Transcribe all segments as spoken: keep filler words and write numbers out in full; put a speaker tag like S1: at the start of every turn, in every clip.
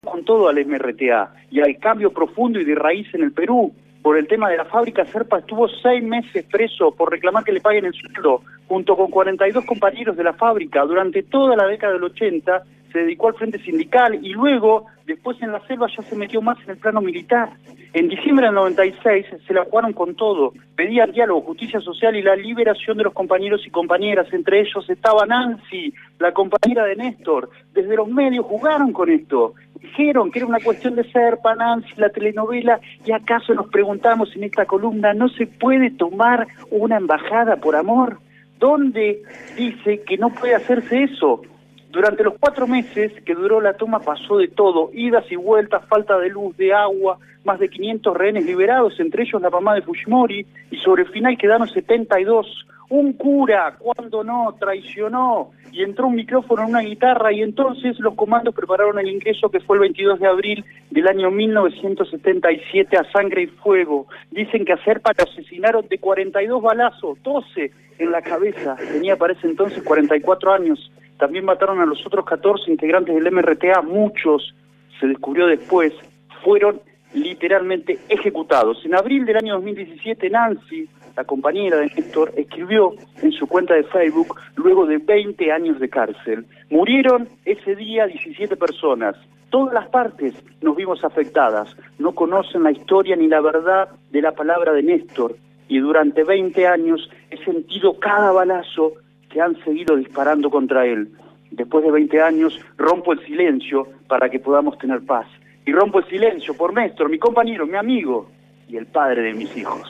S1: con todo al M R T A y al cambio profundo y de raíz en el Perú. Por el tema de la fábrica, Serpa estuvo seis meses preso por reclamar que le paguen el sueldo, junto con cuarenta y dos compañeros de la fábrica. Durante toda la década del ochenta se dedicó al frente sindical y luego, después en la selva, ya se metió más en el plano militar. En diciembre del noventa y seis se la jugaron con todo. Pedían diálogo, justicia social y la liberación de los compañeros y compañeras. Entre ellos estaba Nancy, la compañera de Néstor. Desde los medios jugaron con esto. Dijeron que era una cuestión de Serpa, Nancy, la telenovela, y acaso nos preguntamos en esta columna, ¿no se puede tomar una embajada por amor? ¿Dónde dice que no puede hacerse eso? Durante los cuatro meses que duró la toma pasó de todo, idas y vueltas, falta de luz, de agua, más de quinientos rehenes liberados, entre ellos la mamá de Fujimori, y sobre el final quedaron setenta y dos. Un cura, cuando no, traicionó, y entró un micrófono en una guitarra, y entonces los comandos prepararon el ingreso que fue el veintidós de abril del año mil novecientos setenta y siete a sangre y fuego. Dicen que a Serpa lo asesinaron de cuarenta y dos balazos, doce en la cabeza, tenía para ese entonces cuarenta y cuatro años. También mataron a los otros catorce integrantes del M R T A, muchos, se descubrió después, fueron literalmente ejecutados. En abril del año dos mil diecisiete, Nancy, la compañera de Néstor, escribió en su cuenta de Facebook, luego de veinte años de cárcel. Murieron ese día diecisiete personas. Todas las partes nos vimos afectadas. No conocen la historia ni la verdad de la palabra de Néstor. Y durante veinte años he sentido cada balazo que han seguido disparando contra él. Después de veinte años, rompo el silencio para que podamos tener paz. Y rompo el silencio por Néstor, mi compañero, mi amigo y el padre de mis hijos.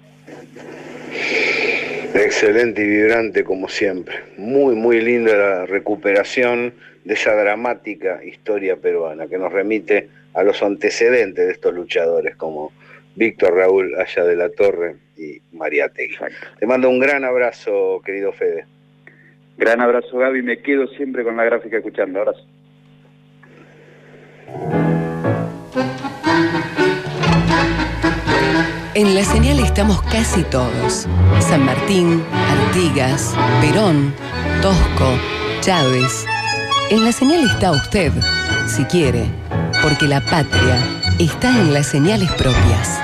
S2: Excelente y vibrante como siempre. Muy, muy linda la recuperación de esa dramática historia peruana que nos remite a los antecedentes de estos luchadores como Víctor Raúl Haya de la Torre y Mariátegui. Te mando un gran abrazo, querido Fede.
S1: Gran abrazo, Gaby. Me quedo siempre con la gráfica escuchando. Abrazo.
S3: En La Señal estamos casi todos. San Martín, Artigas, Perón, Tosco, Chávez. En La Señal está usted, si quiere, porque la patria está en las señales propias.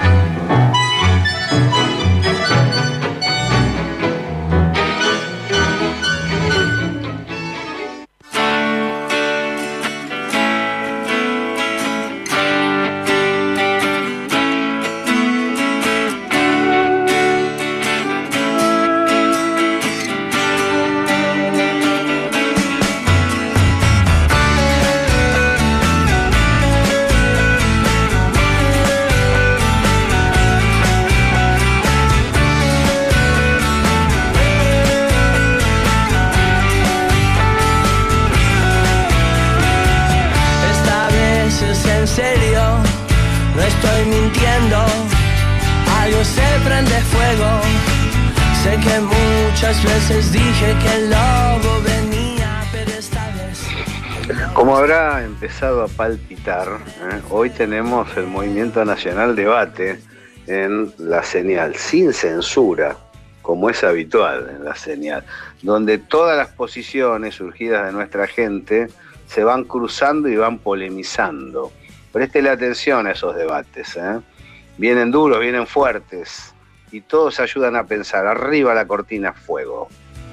S2: Como habrá empezado a palpitar, ¿eh? Hoy tenemos el Movimiento Nacional Debate en La Señal, sin censura, como es habitual en La Señal, donde todas las posiciones surgidas de nuestra gente se van cruzando y van polemizando. Préstele atención a esos debates, ¿eh? Vienen duros, vienen fuertes, y todos ayudan a pensar. Arriba la cortina, fuego.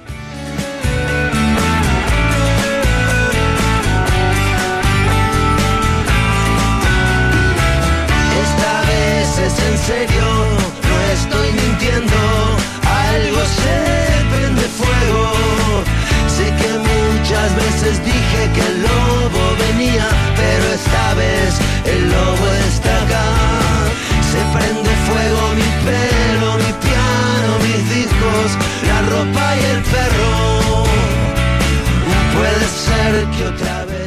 S4: Es en serio, no estoy mintiendo, algo se prende fuego. Sé que muchas veces dije que el lobo venía, pero esta vez el lobo está acá. Se prende fuego mi pelo, mi piano, mis discos, la ropa y el perro. Puede ser que otra vez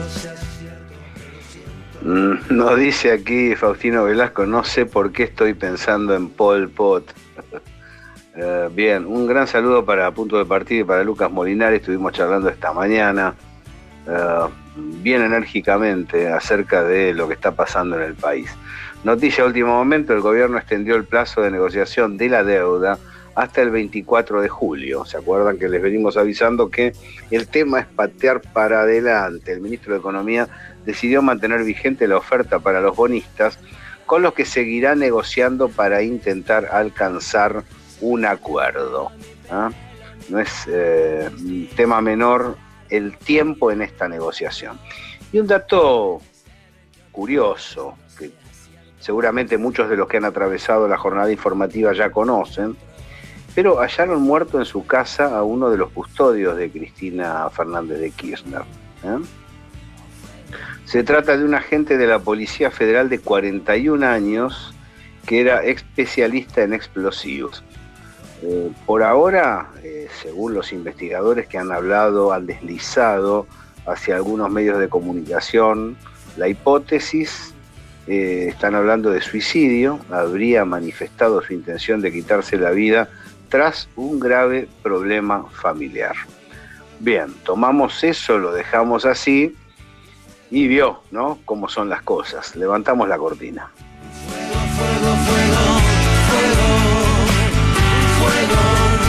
S2: nos dice aquí Faustino Velasco, no sé por qué estoy pensando en Pol Pot. uh, bien, un gran saludo para Punto de Partida y para Lucas Molinari. Estuvimos charlando esta mañana uh, bien enérgicamente acerca de lo que está pasando en el país. Noticia de último momento, el gobierno extendió el plazo de negociación de la deuda hasta el veinticuatro de julio. ¿Se acuerdan que les venimos avisando que el tema es patear para adelante? El ministro de Economía decidió mantener vigente la oferta para los bonistas, con los que seguirá negociando para intentar alcanzar un acuerdo. ¿Ah? No es eh, un tema menor el tiempo en esta negociación. Y un dato curioso, que seguramente muchos de los que han atravesado la jornada informativa ya conocen, pero hallaron muerto en su casa a uno de los custodios de Cristina Fernández de Kirchner. ¿eh? Se trata de un agente de la Policía Federal de cuarenta y un años que era especialista en explosivos. Eh, por ahora, eh, según los investigadores que han hablado, han deslizado hacia algunos medios de comunicación la hipótesis, eh, están hablando de suicidio, habría manifestado su intención de quitarse la vida tras un grave problema familiar. Bien, tomamos eso, lo dejamos así y vio, ¿no?, cómo son las cosas. Levantamos la cortina.
S4: Fuego, fuego, fuego, fuego, fuego,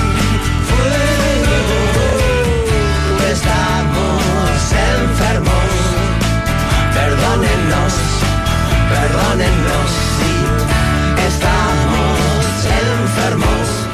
S4: fuego. Estamos enfermos, perdónennos, perdónennos, sí, estamos enfermos.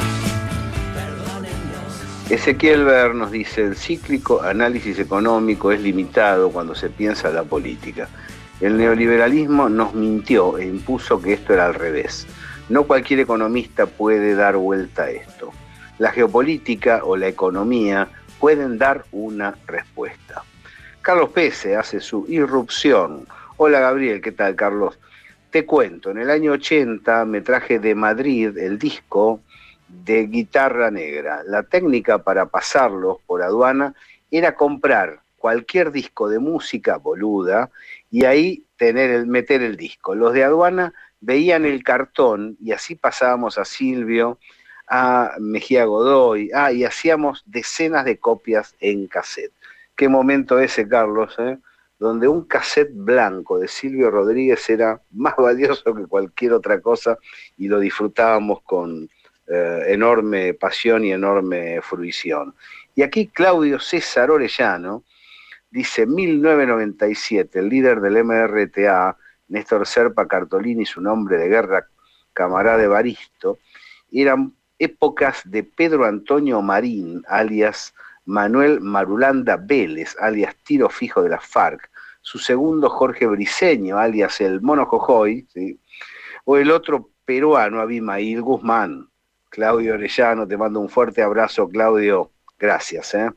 S2: Ezequiel Ver nos dice: el cíclico análisis económico es limitado cuando se piensa la política. El neoliberalismo nos mintió e impuso que esto era al revés. No cualquier economista puede dar vuelta a esto. La geopolítica o la economía pueden dar una respuesta. Carlos Pese hace su irrupción. Hola Gabriel, ¿qué tal, Carlos? Te cuento, en el año ochenta me traje de Madrid el disco de Guitarra Negra. La técnica para pasarlos por aduana era comprar cualquier disco de música boluda y ahí tener el, meter el disco. Los de aduana veían el cartón y así pasábamos a Silvio, a Mejía Godoy, ah, y hacíamos decenas de copias en cassette. Qué momento ese, Carlos, ¿eh? Donde un cassette blanco de Silvio Rodríguez era más valioso que cualquier otra cosa y lo disfrutábamos con Eh, enorme pasión y enorme fruición. Y aquí Claudio César Orellano dice: mil novecientos noventa y siete, el líder del M R T A, Néstor Serpa Cartolini, su nombre de guerra, camarada de Baristo, eran épocas de Pedro Antonio Marín, alias Manuel Marulanda Vélez, alias Tiro Fijo de la FARC, su segundo Jorge Briceño, alias el Mono Jojoy, ¿sí?, o el otro peruano Abimail Guzmán. Claudio Orellano, te mando un fuerte abrazo, Claudio. Gracias, ¿eh?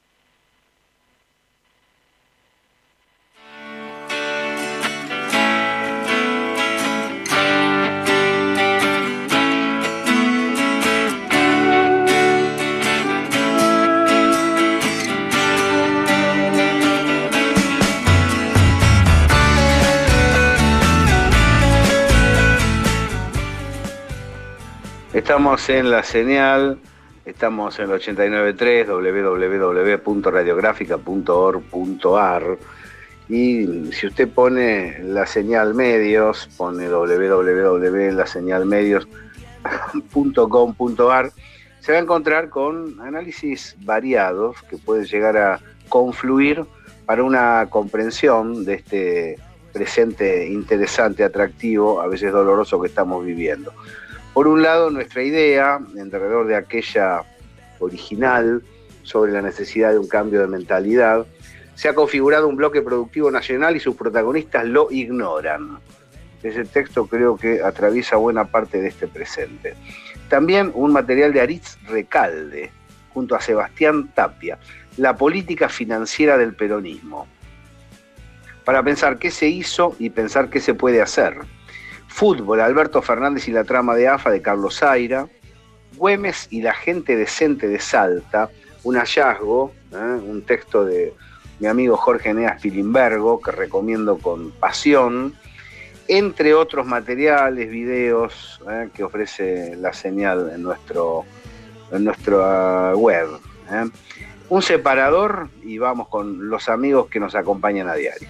S2: Estamos en La Señal, estamos en el ochenta y nueve punto tres, doble u doble u doble u punto radiográfica punto org punto a r, y si usted pone La Señal Medios, pone doble u doble u doble u punto la señal medios punto com punto a r, se va a encontrar con análisis variados que pueden llegar a confluir para una comprensión de este presente interesante, atractivo, a veces doloroso que estamos viviendo. Por un lado, nuestra idea, alrededor de aquella original, sobre la necesidad de un cambio de mentalidad, se ha configurado un bloque productivo nacional y sus protagonistas lo ignoran. Ese texto creo que atraviesa buena parte de este presente. También un material de Aritz Recalde, junto a Sebastián Tapia, la política financiera del peronismo, para pensar qué se hizo y pensar qué se puede hacer. Fútbol, Alberto Fernández y la trama de A F A de Carlos Zaira. Güemes y la gente decente de Salta, un hallazgo, ¿eh? un texto de mi amigo Jorge Eneas Pilimbergo, que recomiendo con pasión, entre otros materiales, videos ¿eh? que ofrece La Señal en nuestro en nuestra web. ¿eh? Un separador y vamos con los amigos que nos acompañan a diario.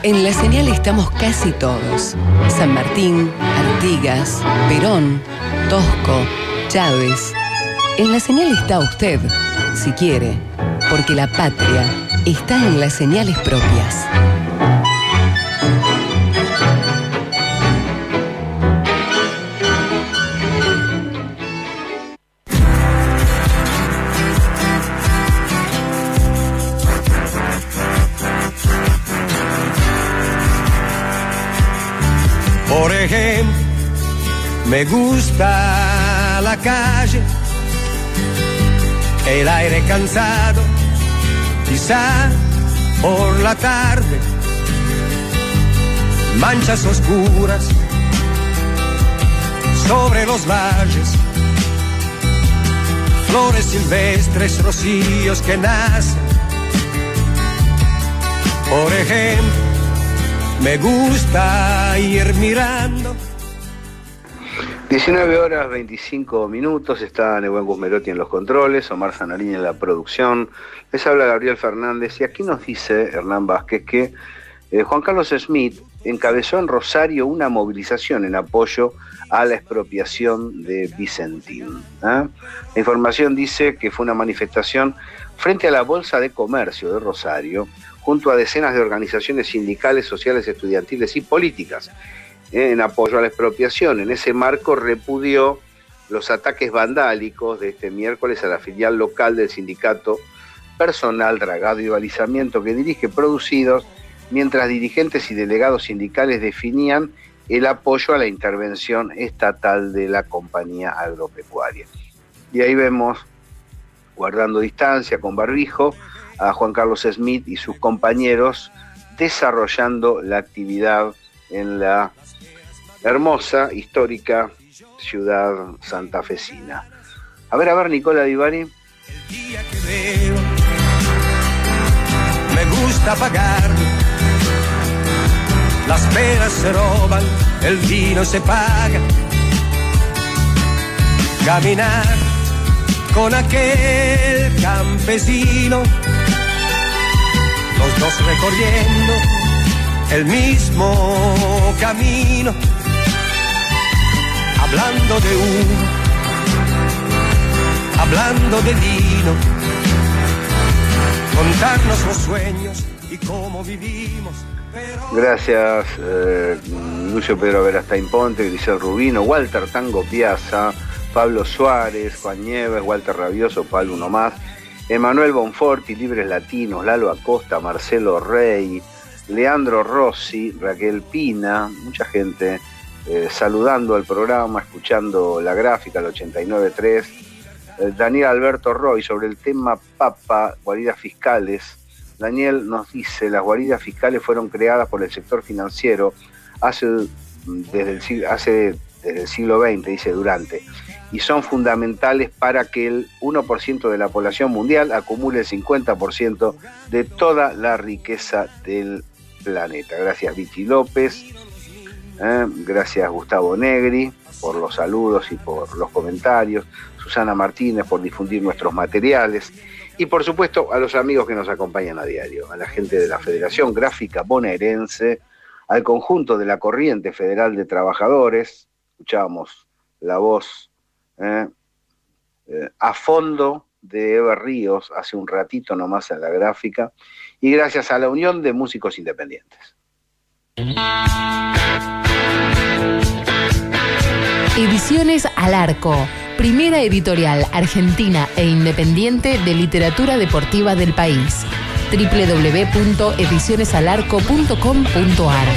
S3: En la señal estamos casi todos. San Martín, Artigas, Perón, Tosco, Chávez. En la señal está usted, si quiere, porque la patria está en las señales propias.
S5: Por ejemplo, me gusta la calle, el aire cansado, quizá por la tarde, manchas oscuras sobre los valles, flores silvestres, rocíos que nacen. Por ejemplo, me gusta ir mirando.
S2: diecinueve horas veinticinco minutos, está Nehuen Guzmerotti en los controles, Omar Zanarini en la producción, les habla Gabriel Fernández y aquí nos dice Hernán Vázquez que eh, Juan Carlos Smith encabezó en Rosario una movilización en apoyo a la expropiación de Vicentín. ¿eh? La información dice que fue una manifestación frente a la Bolsa de Comercio de Rosario, junto a decenas de organizaciones sindicales, sociales, estudiantiles y políticas, en apoyo a la expropiación. En ese marco repudió los ataques vandálicos de este miércoles a la filial local del sindicato Personal, Dragado y Balizamiento que dirige, producidos mientras dirigentes y delegados sindicales definían el apoyo a la intervención estatal de la compañía agropecuaria. Y ahí vemos, guardando distancia, con barbijo, a Juan Carlos Smith y sus compañeros desarrollando la actividad en la hermosa, histórica ciudad santafesina. A ver, a ver, Nicola Divari.
S5: El día que veo, me gusta pagar. Las peras se roban, el vino se paga. Caminar con aquel campesino, los dos recorriendo el mismo camino, hablando de uno, hablando de vino, contarnos los sueños y cómo vivimos. Pero... Gracias,
S2: eh, Lucio Pedro Verastain Ponte, Grisel Rubino, Walter Tango Piazza, Pablo Suárez, Juan Nieves, Walter Rabioso, Pablo Uno Más, Emanuel Bonforti, Libres Latinos, Lalo Acosta, Marcelo Rey, Leandro Rossi, Raquel Pina, mucha gente eh, saludando al programa, escuchando la gráfica, el ochenta y nueve punto tres, eh, Daniel Alberto Roy, sobre el tema Papa, guaridas fiscales. Daniel nos dice, las guaridas fiscales fueron creadas por el sector financiero hace desde el siglo, hace, desde el siglo veinte, dice durante, y son fundamentales para que el uno por ciento de la población mundial acumule el cincuenta por ciento de toda la riqueza del planeta. Gracias Vicky López, eh, gracias Gustavo Negri por los saludos y por los comentarios, Susana Martínez por difundir nuestros materiales y por supuesto a los amigos que nos acompañan a diario, a la gente de la Federación Gráfica Bonaerense, al conjunto de la Corriente Federal de Trabajadores, escuchábamos la voz eh, eh, a fondo de Eva Ríos hace un ratito nomás en la gráfica, y gracias a la Unión de Músicos Independientes.
S6: Ediciones Al Arco, primera editorial argentina e independiente de literatura deportiva del país. doble u doble u doble u punto ediciones al arco punto com punto a r.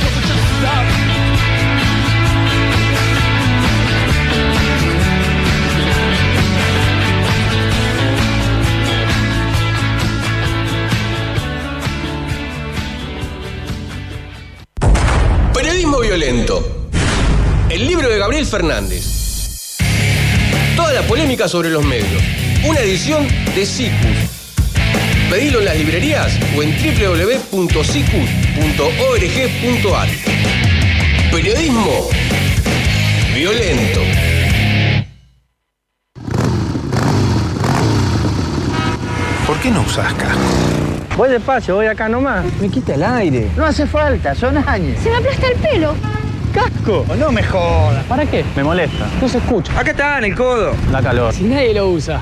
S7: Periodismo violento. El libro de Gabriel Fernández. Toda la polémica sobre los medios. Una edición de Cicus. Pedilo en las librerías o en doble u doble u doble u punto cicus punto org punto a r. Periodismo violento.
S8: ¿Por qué no usas casco? Voy despacio, voy acá nomás. Me quita el aire.
S9: No hace falta, son años.
S10: Se me aplasta el pelo.
S8: ¡Casco!
S9: No me jodas.
S8: ¿Para qué? Me molesta. No se escucha.
S9: Acá está, en el codo.
S8: Da calor.
S9: Si nadie lo usa.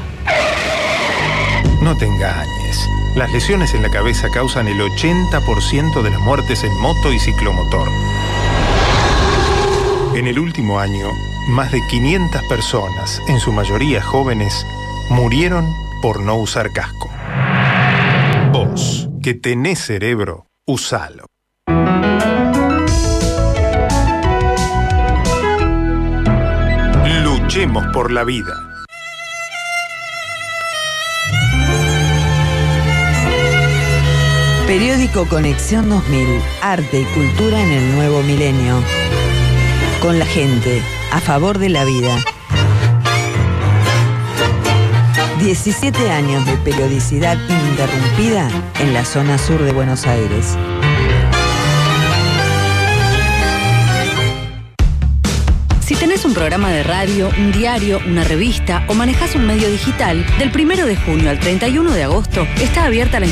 S11: No te engañes. Las lesiones en la cabeza causan el ochenta por ciento de las muertes en moto y ciclomotor. En el último año, más de quinientas personas, en su mayoría jóvenes, murieron por no usar casco. Vos, que tenés cerebro, usalo. Luchemos por la vida.
S12: Periódico Conexión dos mil. Arte y cultura en el nuevo milenio. Con la gente, a favor de la vida. diecisiete años de periodicidad ininterrumpida en la zona sur de Buenos Aires.
S13: Si tenés un programa de radio, un diario, una revista o manejás un medio digital, del primero de junio al treinta y uno de agosto está abierta la